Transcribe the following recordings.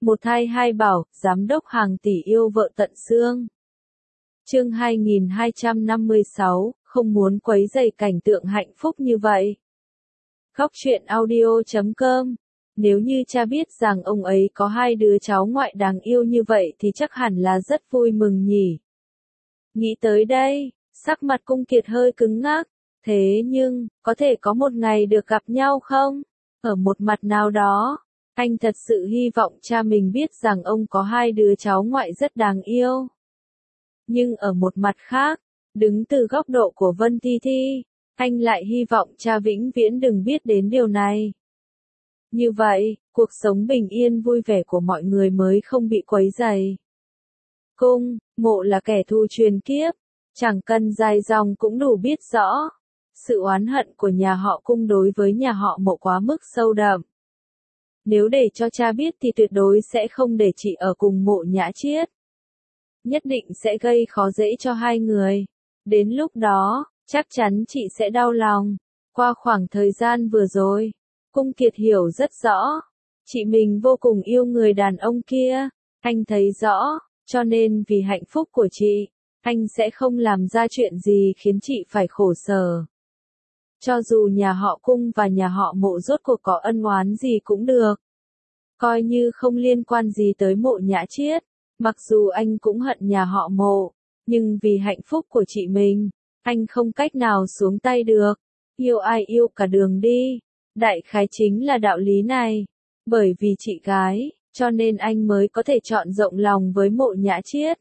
Một thai hai bảo, giám đốc hàng tỷ yêu vợ tận xương. Chương 2256, không muốn quấy rầy cảnh tượng hạnh phúc như vậy. Góc truyện audio.com. Nếu như cha biết rằng ông ấy có hai đứa cháu ngoại đáng yêu như vậy thì chắc hẳn là rất vui mừng nhỉ. Nghĩ tới đây, sắc mặt Cung Kiệt hơi cứng ngắc. Thế nhưng, có thể có một ngày được gặp nhau không? Ở một mặt nào đó, anh thật sự hy vọng cha mình biết rằng ông có hai đứa cháu ngoại rất đáng yêu. Nhưng ở một mặt khác, đứng từ góc độ của Vân Thi Thi, anh lại hy vọng cha vĩnh viễn đừng biết đến điều này. Như vậy, cuộc sống bình yên vui vẻ của mọi người mới không bị quấy rầy. Cung, Mộ là kẻ thù truyền kiếp, chẳng cần dài dòng cũng đủ biết rõ. Sự oán hận của nhà họ Cung đối với nhà họ Mộ quá mức sâu đậm. Nếu để cho cha biết thì tuyệt đối sẽ không để chị ở cùng Mộ Nhã Chiết. Nhất định sẽ gây khó dễ cho hai người. Đến lúc đó, chắc chắn chị sẽ đau lòng. Qua khoảng thời gian vừa rồi, Cung Kiệt hiểu rất rõ. Chị mình vô cùng yêu người đàn ông kia. Anh thấy rõ, cho nên vì hạnh phúc của chị, anh sẽ không làm ra chuyện gì khiến chị phải khổ sở. Cho dù nhà họ Cung và nhà họ Mộ rốt cuộc có ân oán gì cũng được. Coi như không liên quan gì tới Mộ Nhã Chiết. Mặc dù anh cũng hận nhà họ Mộ, nhưng vì hạnh phúc của chị mình, anh không cách nào xuống tay được. Yêu ai yêu cả đường đi. Đại khái chính là đạo lý này. Bởi vì chị gái, cho nên anh mới có thể chọn rộng lòng với Mộ Nhã Chiết.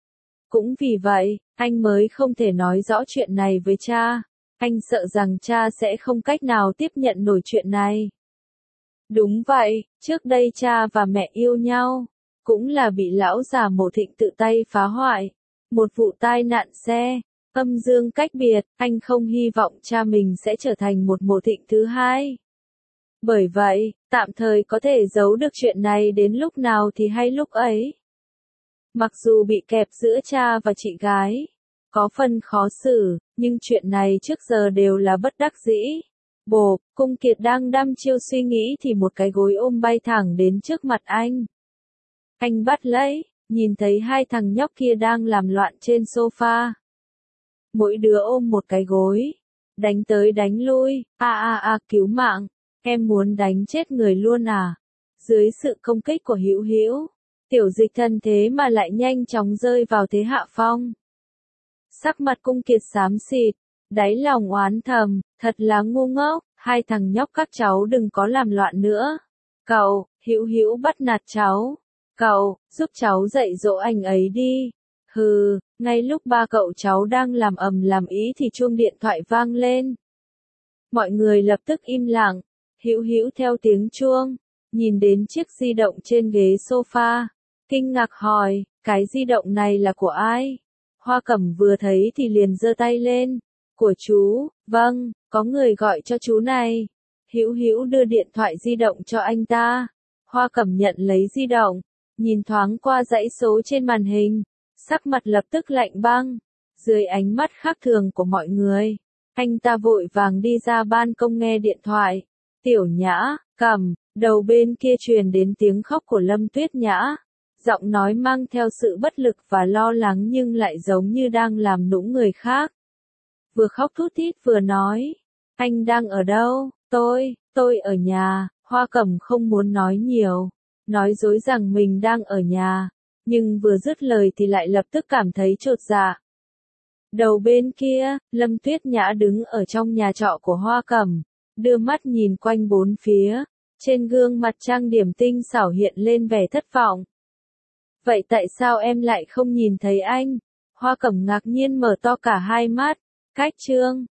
Cũng vì vậy, anh mới không thể nói rõ chuyện này với cha. Anh sợ rằng cha sẽ không cách nào tiếp nhận nổi chuyện này. Đúng vậy, trước đây cha và mẹ yêu nhau, cũng là bị lão già Mộ Thịnh tự tay phá hoại. Một vụ tai nạn xe, âm dương cách biệt, anh không hy vọng cha mình sẽ trở thành một Mộ Thịnh thứ hai. Bởi vậy, tạm thời có thể giấu được chuyện này đến lúc nào thì hay lúc ấy. Mặc dù bị kẹp giữa cha và chị gái, có phần khó xử, nhưng chuyện này trước giờ đều là bất đắc dĩ. Bộp, Cung Kiệt đang đăm chiêu suy nghĩ thì một cái gối ôm bay thẳng đến trước mặt anh. Anh bắt lấy, nhìn thấy hai thằng nhóc kia đang làm loạn trên sofa. Mỗi đứa ôm một cái gối, đánh tới đánh lui, cứu mạng, em muốn đánh chết người luôn à? Dưới sự công kích của Hữu Hữu, Tiểu Dịch Thần thế mà lại nhanh chóng rơi vào thế hạ phong. Sắc mặt Cung Kiệt xám xịt, đáy lòng oán thầm, thật là ngu ngốc, hai thằng nhóc các cháu đừng có làm loạn nữa. Cậu, Hữu Hữu bắt nạt cháu. Cậu, giúp cháu dạy dỗ anh ấy đi. Hừ, ngay lúc ba cậu cháu đang làm ầm làm ý thì chuông điện thoại vang lên. Mọi người lập tức im lặng. Hữu Hữu theo tiếng chuông, nhìn đến chiếc di động trên ghế sofa, kinh ngạc hỏi, cái di động này là của ai? Hoa Cẩm vừa thấy thì liền giơ tay lên. Của chú, vâng, có người gọi cho chú này. Hữu Hữu đưa điện thoại di động cho anh ta. Hoa Cẩm nhận lấy di động, nhìn thoáng qua dãy số trên màn hình, sắc mặt lập tức lạnh băng. Dưới ánh mắt khác thường của mọi người, anh ta vội vàng đi ra ban công nghe điện thoại. Tiểu Nhã, Cẩm, đầu bên kia truyền đến tiếng khóc của Lâm Tuyết Nhã. Giọng nói mang theo sự bất lực và lo lắng nhưng lại giống như đang làm nũng người khác. Vừa khóc thút thít vừa nói, anh đang ở đâu? Tôi ở nhà. Hoa Cẩm không muốn nói nhiều, nói dối rằng mình đang ở nhà, nhưng vừa dứt lời thì lại lập tức cảm thấy chột dạ. Đầu bên kia, Lâm Tuyết Nhã đứng ở trong nhà trọ của Hoa Cẩm, đưa mắt nhìn quanh bốn phía, trên gương mặt trang điểm tinh xảo hiện lên vẻ thất vọng. Vậy tại sao em lại không nhìn thấy anh? Hoa Cẩm ngạc nhiên mở to cả hai mắt. Cách chương